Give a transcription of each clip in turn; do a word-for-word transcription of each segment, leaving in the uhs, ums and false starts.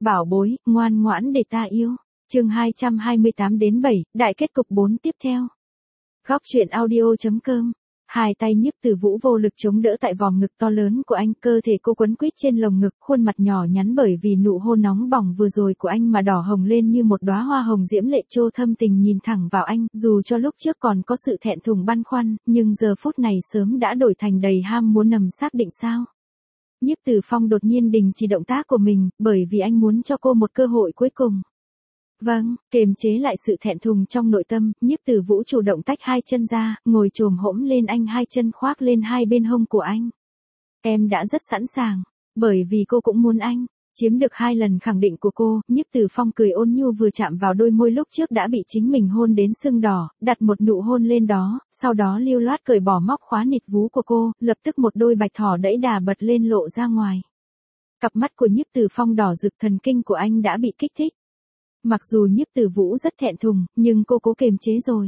bảo bối, ngoan ngoãn để ta yêu. Chương hai trăm hai mươi tám đến bảy, đại kết cục bốn tiếp theo. Góc truyện audio.com. Hai tay Nhiếp Tử Vũ vô lực chống đỡ tại vòng ngực to lớn của anh, cơ thể cô quấn quýt trên lồng ngực, khuôn mặt nhỏ nhắn bởi vì nụ hôn nóng bỏng vừa rồi của anh mà đỏ hồng lên như một đóa hoa hồng diễm lệ. Trô thâm tình nhìn thẳng vào anh, dù cho lúc trước còn có sự thẹn thùng băn khoăn, nhưng giờ phút này sớm đã đổi thành đầy ham muốn nằm xác định sao. Nhiếp Tử Phong đột nhiên đình chỉ động tác của mình, bởi vì anh muốn cho cô một cơ hội cuối cùng. Vâng, kiềm chế lại sự thẹn thùng trong nội tâm, Nhiếp Tử Vũ chủ động tách hai chân ra, ngồi chồm hỗn lên anh, hai chân khoác lên hai bên hông của anh. Em đã rất sẵn sàng, bởi vì cô cũng muốn anh. Chiếm được hai lần khẳng định của cô, Nhiếp Tử Phong cười ôn nhu vừa chạm vào đôi môi lúc trước đã bị chính mình hôn đến sưng đỏ, đặt một nụ hôn lên đó, sau đó lưu loát cởi bỏ móc khóa nịt vú của cô, lập tức một đôi bạch thỏ đẫy đà bật lên lộ ra ngoài. Cặp mắt của Nhiếp Tử Phong đỏ rực, thần kinh của anh đã bị kích thích. Mặc dù Nhiếp Tử Vũ rất thẹn thùng, nhưng cô cố kiềm chế rồi.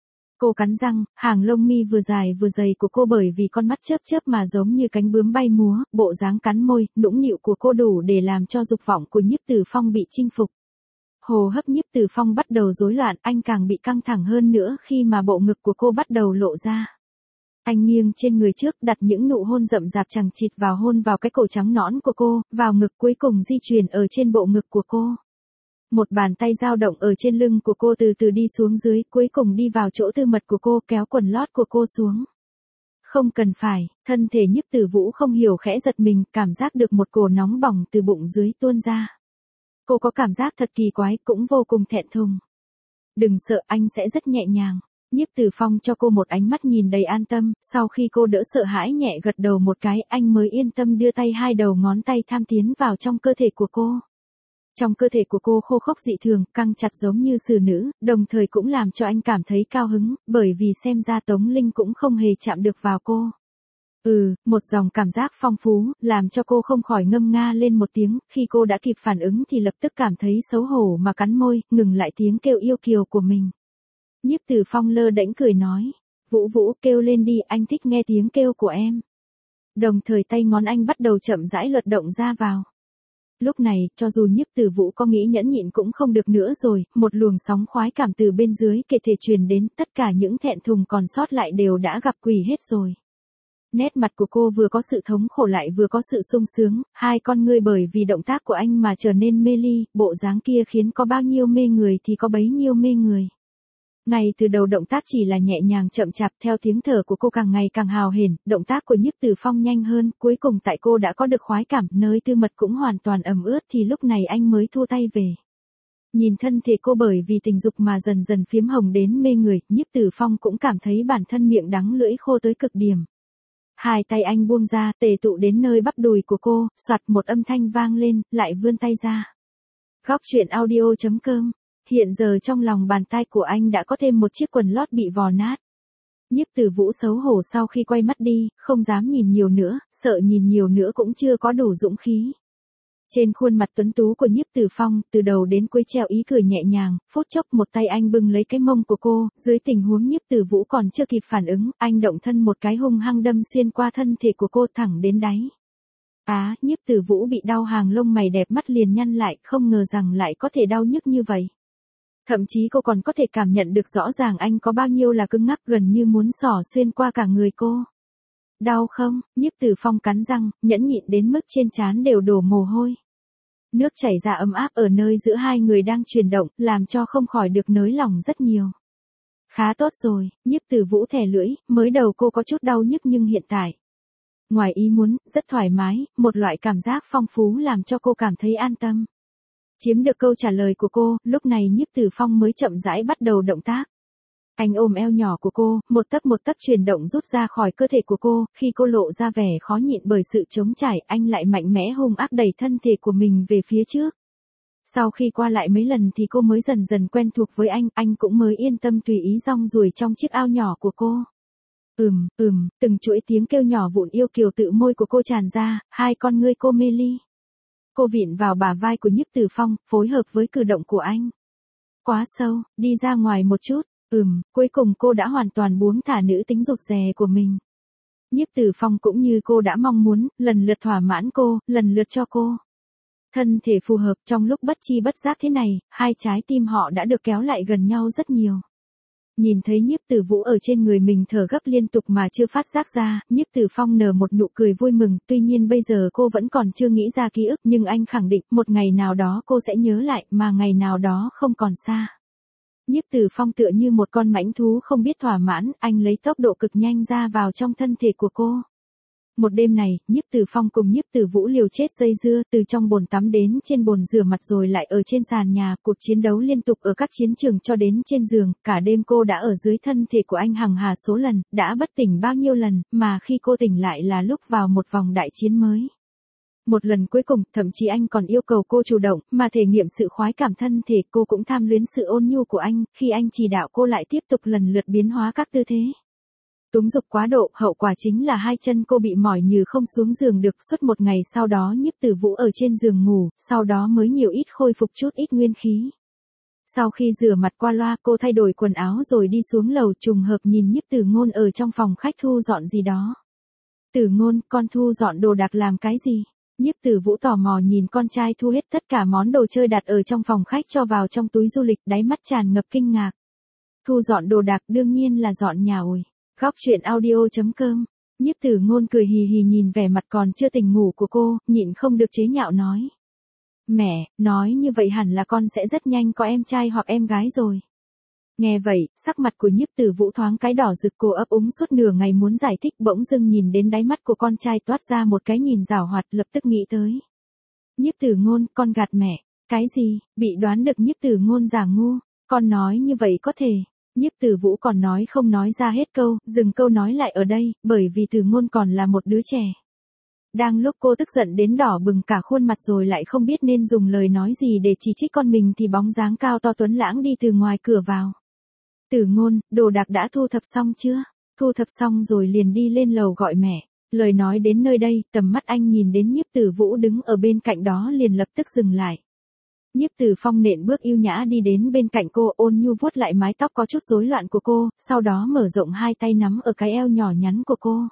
Cô cắn răng, hàng lông mi vừa dài vừa dày của cô bởi vì con mắt chớp chớp mà giống như cánh bướm bay múa, bộ dáng cắn môi, nũng nịu của cô đủ để làm cho dục vọng của Nhiếp Tử Phong bị chinh phục. Hô hấp Nhiếp Tử Phong bắt đầu rối loạn, anh càng bị căng thẳng hơn nữa khi mà bộ ngực của cô bắt đầu lộ ra. Anh nghiêng trên người trước, đặt những nụ hôn rậm rạp chằng chịt vào hôn vào cái cổ trắng nõn của cô, vào ngực, cuối cùng di chuyển ở trên bộ ngực của cô. Một bàn tay dao động ở trên lưng của cô từ từ đi xuống dưới, cuối cùng đi vào chỗ tư mật của cô, kéo quần lót của cô xuống. Không cần phải, thân thể Nhiếp Tử Vũ không hiểu khẽ giật mình, cảm giác được một cổ nóng bỏng từ bụng dưới tuôn ra. Cô có cảm giác thật kỳ quái, cũng vô cùng thẹn thùng. Đừng sợ, anh sẽ rất nhẹ nhàng. Nhiếp Tử Phong cho cô một ánh mắt nhìn đầy an tâm, sau khi cô đỡ sợ hãi nhẹ gật đầu một cái, anh mới yên tâm đưa tay hai đầu ngón tay tham tiến vào trong cơ thể của cô. Trong cơ thể của cô khô khốc dị thường, căng chặt giống như xử nữ, đồng thời cũng làm cho anh cảm thấy cao hứng, bởi vì xem ra Tống Linh cũng không hề chạm được vào cô. Ừ, một dòng cảm giác phong phú, làm cho cô không khỏi ngâm nga lên một tiếng, khi cô đã kịp phản ứng thì lập tức cảm thấy xấu hổ mà cắn môi, ngừng lại tiếng kêu yêu kiều của mình. Nhiếp Tử Phong lơ đễnh cười nói, Vũ Vũ kêu lên đi, anh thích nghe tiếng kêu của em. Đồng thời tay ngón anh bắt đầu chậm rãi lật động ra vào. Lúc này, cho dù Nhiếp Tử Vũ có nghĩ nhẫn nhịn cũng không được nữa rồi, một luồng sóng khoái cảm từ bên dưới kề thể truyền đến, tất cả những thẹn thùng còn sót lại đều đã gặp quỷ hết rồi. Nét mặt của cô vừa có sự thống khổ lại vừa có sự sung sướng, hai con ngươi bởi vì động tác của anh mà trở nên mê ly, bộ dáng kia khiến có bao nhiêu mê người thì có bấy nhiêu mê người. Ngay từ đầu động tác chỉ là nhẹ nhàng chậm chạp, theo tiếng thở của cô càng ngày càng hào hển, động tác của Nhiếp Tử Phong nhanh hơn, cuối cùng tại cô đã có được khoái cảm, nơi tư mật cũng hoàn toàn ẩm ướt thì lúc này anh mới thu tay về. Nhìn thân thể cô bởi vì tình dục mà dần dần phiếm hồng đến mê người, Nhiếp Tử Phong cũng cảm thấy bản thân miệng đắng lưỡi khô tới cực điểm. Hai tay anh buông ra, tề tụ đến nơi bắp đùi của cô, soạt một âm thanh vang lên, lại vươn tay ra. Góc truyện audio.com. Hiện giờ trong lòng bàn tay của anh đã có thêm một chiếc quần lót bị vò nát. Nhiếp Tử Vũ xấu hổ sau khi quay mắt đi, không dám nhìn nhiều nữa, sợ nhìn nhiều nữa cũng chưa có đủ dũng khí. Trên khuôn mặt tuấn tú của Nhiếp Tử Phong, từ đầu đến cuối treo ý cười nhẹ nhàng, phút chốc một tay anh bưng lấy cái mông của cô, dưới tình huống Nhiếp Tử Vũ còn chưa kịp phản ứng, anh động thân một cái hung hăng đâm xuyên qua thân thể của cô thẳng đến đáy. Á, Nhiếp Tử Vũ bị đau, hàng lông mày đẹp mắt liền nhăn lại, không ngờ rằng lại có thể đau nhức như vậy. Thậm chí cô còn có thể cảm nhận được rõ ràng anh có bao nhiêu là cứng ngắc, gần như muốn xỏ xuyên qua cả người cô. Đau không? Nhiếp Tử Phong cắn răng, nhẫn nhịn đến mức trên trán đều đổ mồ hôi. Nước chảy ra ấm áp ở nơi giữa hai người đang chuyển động, làm cho không khỏi được nới lỏng rất nhiều. Khá tốt rồi, Nhiếp Tử Vũ thè lưỡi, mới đầu cô có chút đau nhức nhưng hiện tại, ngoài ý muốn, rất thoải mái, một loại cảm giác phong phú làm cho cô cảm thấy an tâm. Chiếm được câu trả lời của cô, lúc này Nhiếp Tử Phong mới chậm rãi bắt đầu động tác. Anh ôm eo nhỏ của cô, một tấc một tấc chuyển động rút ra khỏi cơ thể của cô, khi cô lộ ra vẻ khó nhịn bởi sự trống trải, anh lại mạnh mẽ hung ác đẩy thân thể của mình về phía trước. Sau khi qua lại mấy lần thì cô mới dần dần quen thuộc với anh, anh cũng mới yên tâm tùy ý rong ruổi trong chiếc ao nhỏ của cô. Ừm, ừm, từng chuỗi tiếng kêu nhỏ vụn yêu kiều tự môi của cô tràn ra, hai con ngươi cô mê ly. Cô vịn vào bả vai của Nhiếp Tử Phong, phối hợp với cử động của anh. Quá sâu, đi ra ngoài một chút. Ừm, cuối cùng cô đã hoàn toàn buông thả nữ tính rụt rè của mình. Nhiếp Tử Phong cũng như cô đã mong muốn, lần lượt thỏa mãn cô, lần lượt cho cô Thân thể phù hợp, trong lúc bất chi bất giác thế này, hai trái tim họ đã được kéo lại gần nhau rất nhiều. Nhìn thấy Nhiếp Tử Vũ ở trên người mình thở gấp liên tục mà chưa phát giác ra, Nhiếp Tử Phong nở một nụ cười vui mừng, tuy nhiên bây giờ cô vẫn còn chưa nghĩ ra ký ức, nhưng anh khẳng định một ngày nào đó cô sẽ nhớ lại, mà ngày nào đó không còn xa. Nhiếp Tử Phong tựa như một con mãnh thú không biết thỏa mãn, anh lấy tốc độ cực nhanh ra vào trong thân thể của cô. Một đêm này, Nhiếp Tử Phong cùng Nhiếp Tử Vũ liều chết dây dưa, từ trong bồn tắm đến trên bồn rửa mặt rồi lại ở trên sàn nhà, cuộc chiến đấu liên tục ở các chiến trường cho đến trên giường, cả đêm cô đã ở dưới thân thể của anh hàng hà số lần, đã bất tỉnh bao nhiêu lần, mà khi cô tỉnh lại là lúc vào một vòng đại chiến mới. Một lần cuối cùng, thậm chí anh còn yêu cầu cô chủ động, mà thể nghiệm sự khoái cảm thân thể, cô cũng tham luyến sự ôn nhu của anh, khi anh chỉ đạo cô lại tiếp tục lần lượt biến hóa các tư thế. Túng dục quá độ, hậu quả chính là hai chân cô bị mỏi như không xuống giường được. Suốt một ngày sau đó Nhiếp Tử Vũ ở trên giường ngủ, sau đó mới nhiều ít khôi phục chút ít nguyên khí. Sau khi rửa mặt qua loa, cô thay đổi quần áo rồi đi xuống lầu, trùng hợp nhìn Nhiếp Tử Ngôn ở trong phòng khách thu dọn gì đó. Tử Ngôn, con thu dọn đồ đạc làm cái gì? Nhiếp Tử Vũ tò mò nhìn con trai thu hết tất cả món đồ chơi đặt ở trong phòng khách cho vào trong túi du lịch, đáy mắt tràn ngập kinh ngạc. Thu dọn đồ đạc đương nhiên là dọn nhà ồi. Góc truyện audio chấm com. Nhiếp Tử Ngôn cười hì hì nhìn vẻ mặt còn chưa tỉnh ngủ của cô, nhịn không được chế nhạo nói. Mẹ, nói như vậy hẳn là con sẽ rất nhanh có em trai hoặc em gái rồi. Nghe vậy, sắc mặt của Nhiếp Tử Vũ thoáng cái đỏ rực, cô ấp úng suốt nửa ngày muốn giải thích, bỗng dưng nhìn đến đáy mắt của con trai toát ra một cái nhìn giảo hoạt, lập tức nghĩ tới. Nhiếp Tử Ngôn, con gạt mẹ. Cái gì? Bị đoán được Nhiếp Tử Ngôn giả ngu. Con nói như vậy có thể. Nhiếp Tử Vũ còn nói không nói ra hết câu, dừng câu nói lại ở đây, bởi vì Tử Ngôn còn là một đứa trẻ. Đang lúc cô tức giận đến đỏ bừng cả khuôn mặt rồi lại không biết nên dùng lời nói gì để chỉ trích con mình thì bóng dáng cao to tuấn lãng đi từ ngoài cửa vào. Tử Ngôn, đồ đạc đã thu thập xong chưa? Thu thập xong rồi liền đi lên lầu gọi mẹ. Lời nói đến nơi đây, tầm mắt anh nhìn đến Nhiếp Tử Vũ đứng ở bên cạnh đó liền lập tức dừng lại. Nhiếp Tử Phong nện bước yêu nhã đi đến bên cạnh cô, ôn nhu vuốt lại mái tóc có chút rối loạn của cô, sau đó mở rộng hai tay nắm ở cái eo nhỏ nhắn của cô.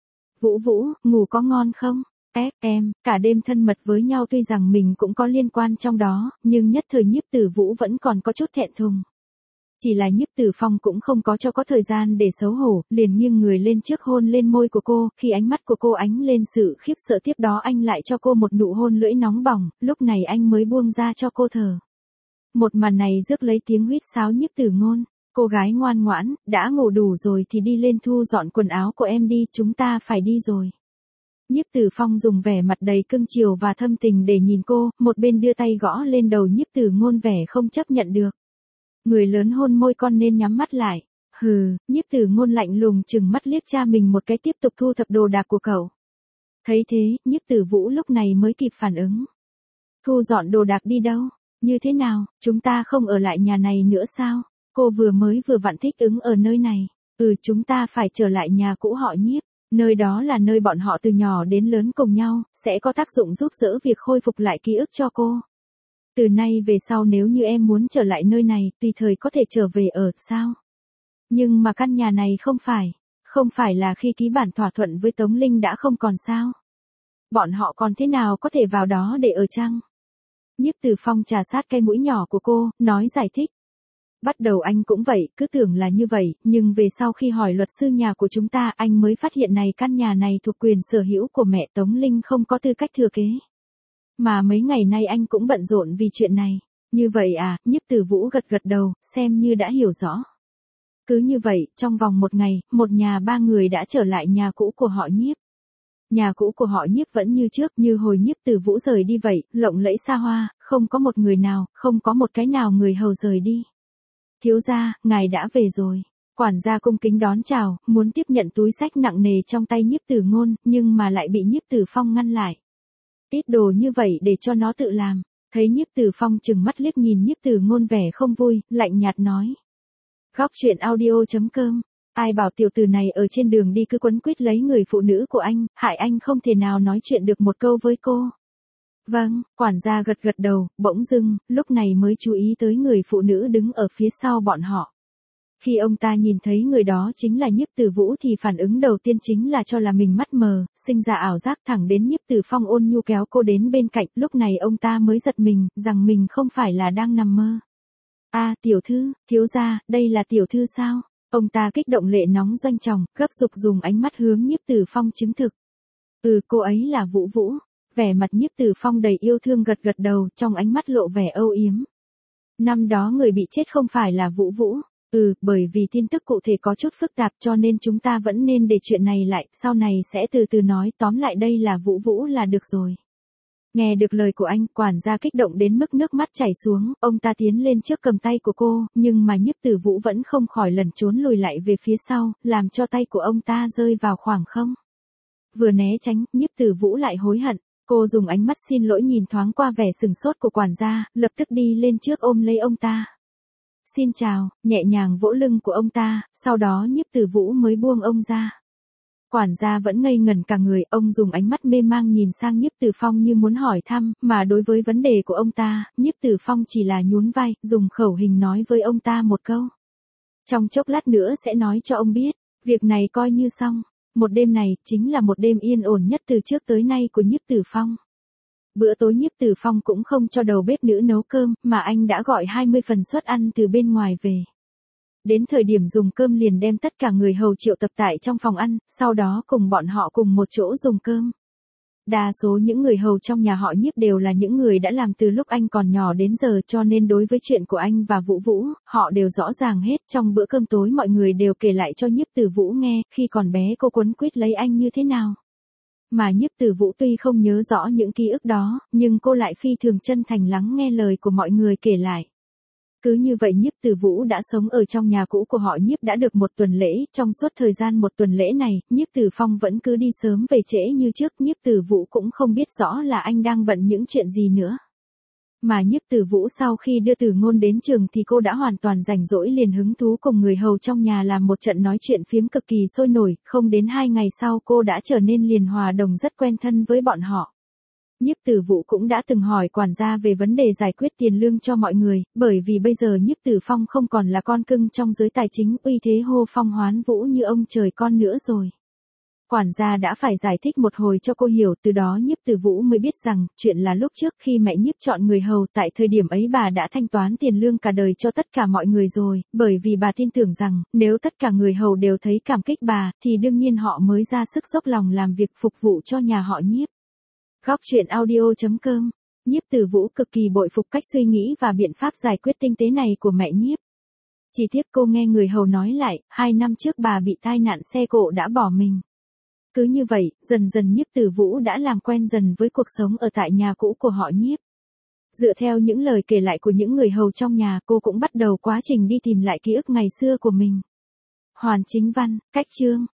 Vũ Vũ, ngủ có ngon không? Ép em, cả đêm thân mật với nhau, tuy rằng mình cũng có liên quan trong đó, nhưng nhất thời Nhiếp Tử Vũ vẫn còn có chút thẹn thùng. Chỉ là Nhiếp Tử Phong cũng không có cho có thời gian để xấu hổ, liền nghiêng người lên trước hôn lên môi của cô, khi ánh mắt của cô ánh lên sự khiếp sợ, tiếp đó anh lại cho cô một nụ hôn lưỡi nóng bỏng, lúc này anh mới buông ra cho cô thở. Một màn này rước lấy tiếng huýt sáo Nhiếp Tử Ngôn, cô gái ngoan ngoãn, đã ngủ đủ rồi thì đi lên thu dọn quần áo của em đi, chúng ta phải đi rồi. Nhiếp Tử Phong dùng vẻ mặt đầy cưng chiều và thâm tình để nhìn cô, một bên đưa tay gõ lên đầu Nhiếp Tử Ngôn vẻ không chấp nhận được. Người lớn hôn môi con nên nhắm mắt lại. Hừ, Nhiếp Tử Ngôn lạnh lùng chừng mắt liếc cha mình một cái, tiếp tục thu thập đồ đạc của cậu. Thấy thế, Nhiếp Tử Vũ lúc này mới kịp phản ứng. Thu dọn đồ đạc đi đâu? Như thế nào, chúng ta không ở lại nhà này nữa sao? Cô vừa mới vừa vặn thích ứng ở nơi này. Ừ, chúng ta phải trở lại nhà cũ họ Nhiếp. Nơi đó là nơi bọn họ từ nhỏ đến lớn cùng nhau, sẽ có tác dụng giúp đỡ việc khôi phục lại ký ức cho cô. Từ nay về sau nếu như em muốn trở lại nơi này, tùy thời có thể trở về ở, sao? Nhưng mà căn nhà này không phải, không phải là khi ký bản thỏa thuận với Tống Linh đã không còn sao? Bọn họ còn thế nào có thể vào đó để ở chăng? Nhiếp Tử Phong trà sát cái mũi nhỏ của cô, nói giải thích. Bắt đầu anh cũng vậy, cứ tưởng là như vậy, nhưng về sau khi hỏi luật sư nhà của chúng ta, anh mới phát hiện này căn nhà này thuộc quyền sở hữu của mẹ Tống Linh, không có tư cách thừa kế. Mà mấy ngày nay anh cũng bận rộn vì chuyện này. Như vậy à? Nhiếp Tử Vũ gật gật đầu, xem như đã hiểu rõ. Cứ như vậy, trong vòng một ngày, một nhà ba người đã trở lại nhà cũ của họ Nhiếp. Nhà cũ của họ Nhiếp vẫn như trước, như hồi Nhiếp Tử Vũ rời đi vậy, lộng lẫy xa hoa, không có một người nào, không có một cái nào người hầu rời đi. Thiếu gia, ngài đã về rồi. Quản gia cung kính đón chào, muốn tiếp nhận túi xách nặng nề trong tay Nhiếp Tử Ngôn, nhưng mà lại bị Nhiếp Tử Phong ngăn lại. Ít đồ như vậy để cho nó tự làm. Thấy Nhiếp Tử Phong chừng mắt liếc nhìn Nhiếp Tử Ngôn vẻ không vui, lạnh nhạt nói. Góc truyện audio chấm com. Ai bảo tiểu tử này ở trên đường đi cứ quấn quýt lấy người phụ nữ của anh, hại anh không thể nào nói chuyện được một câu với cô. Vâng, quản gia gật gật đầu, bỗng dưng, lúc này mới chú ý tới người phụ nữ đứng ở phía sau bọn họ. Khi ông ta nhìn thấy người đó chính là Nhiếp Tử Vũ thì phản ứng đầu tiên chính là cho là mình mắt mờ, sinh ra ảo giác, thẳng đến Nhiếp Tử Phong ôn nhu kéo cô đến bên cạnh, lúc này ông ta mới giật mình, rằng mình không phải là đang nằm mơ. A, tiểu thư, thiếu gia, đây là tiểu thư sao? Ông ta kích động, lệ nóng doanh tròng, gấp giục dùng ánh mắt hướng Nhiếp Tử Phong chứng thực. Ừ, cô ấy là Vũ Vũ. Vẻ mặt Nhiếp Tử Phong đầy yêu thương gật gật đầu, trong ánh mắt lộ vẻ âu yếm. Năm đó người bị chết không phải là Vũ Vũ. Ừ, bởi vì tin tức cụ thể có chút phức tạp cho nên chúng ta vẫn nên để chuyện này lại, sau này sẽ từ từ nói, tóm lại đây là Vũ Vũ là được rồi. Nghe được lời của anh, quản gia kích động đến mức nước mắt chảy xuống, ông ta tiến lên trước cầm tay của cô, nhưng mà Nhiếp Tử Vũ vẫn không khỏi lẩn trốn lùi lại về phía sau, làm cho tay của ông ta rơi vào khoảng không. Vừa né tránh, Nhiếp Tử Vũ lại hối hận. Cô dùng ánh mắt xin lỗi nhìn thoáng qua vẻ sừng sốt của quản gia, lập tức đi lên trước ôm lấy ông ta. Xin chào, nhẹ nhàng vỗ lưng của ông ta, sau đó Nhiếp Tử Vũ mới buông ông ra. Quản gia vẫn ngây ngẩn cả người, ông dùng ánh mắt mê mang nhìn sang Nhiếp Tử Phong như muốn hỏi thăm, mà đối với vấn đề của ông ta, Nhiếp Tử Phong chỉ là nhún vai, dùng khẩu hình nói với ông ta một câu. Trong chốc lát nữa sẽ nói cho ông biết, việc này coi như xong. Một đêm này, chính là một đêm yên ổn nhất từ trước tới nay của Nhiếp Tử Phong. Bữa tối Nhiếp Tử Phong cũng không cho đầu bếp nữ nấu cơm, mà anh đã gọi hai mươi phần suất ăn từ bên ngoài về. Đến thời điểm dùng cơm liền đem tất cả người hầu triệu tập tại trong phòng ăn, sau đó cùng bọn họ cùng một chỗ dùng cơm. Đa số những người hầu trong nhà họ Nhiếp đều là những người đã làm từ lúc anh còn nhỏ đến giờ, cho nên đối với chuyện của anh và Vũ Vũ, họ đều rõ ràng hết. Trong bữa cơm tối mọi người đều kể lại cho Nhiếp Tử Vũ nghe, khi còn bé cô quấn quýt lấy anh như thế nào. Mà Nhiếp Tử Vũ tuy không nhớ rõ những ký ức đó, nhưng cô lại phi thường chân thành lắng nghe lời của mọi người kể lại. Cứ như vậy Nhiếp Tử Vũ đã sống ở trong nhà cũ của họ Nhiếp đã được một tuần lễ, trong suốt thời gian một tuần lễ này, Nhiếp Tử Phong vẫn cứ đi sớm về trễ như trước, Nhiếp Tử Vũ cũng không biết rõ là anh đang bận những chuyện gì nữa. Mà Nhiếp Tử Vũ sau khi đưa Tử Ngôn đến trường thì cô đã hoàn toàn rảnh rỗi, liền hứng thú cùng người hầu trong nhà làm một trận nói chuyện phiếm cực kỳ sôi nổi, không đến hai ngày sau cô đã trở nên liền hòa đồng rất quen thân với bọn họ. Nhiếp Tử Vũ cũng đã từng hỏi quản gia về vấn đề giải quyết tiền lương cho mọi người, bởi vì bây giờ Nhiếp Tử Phong không còn là con cưng trong giới tài chính, uy thế hô phong hoán vũ như ông trời con nữa rồi. Quản gia đã phải giải thích một hồi cho cô hiểu, từ đó Nhiếp Tử Vũ mới biết rằng, chuyện là lúc trước khi mẹ Nhiếp chọn người hầu, tại thời điểm ấy bà đã thanh toán tiền lương cả đời cho tất cả mọi người rồi, bởi vì bà tin tưởng rằng, nếu tất cả người hầu đều thấy cảm kích bà, thì đương nhiên họ mới ra sức dốc lòng làm việc phục vụ cho nhà họ Nhiếp. Góc truyện audio chấm com. Nhiếp Tử Vũ cực kỳ bội phục cách suy nghĩ và biện pháp giải quyết tinh tế này của mẹ Nhiếp. Chỉ tiếc cô nghe người hầu nói lại, hai năm trước bà bị tai nạn xe cộ đã bỏ mình. Cứ như vậy, dần dần Nhiếp Tử Vũ đã làm quen dần với cuộc sống ở tại nhà cũ của họ Nhiếp. Dựa theo những lời kể lại của những người hầu trong nhà, cô cũng bắt đầu quá trình đi tìm lại ký ức ngày xưa của mình. Hoàn Chính Văn, cách chương.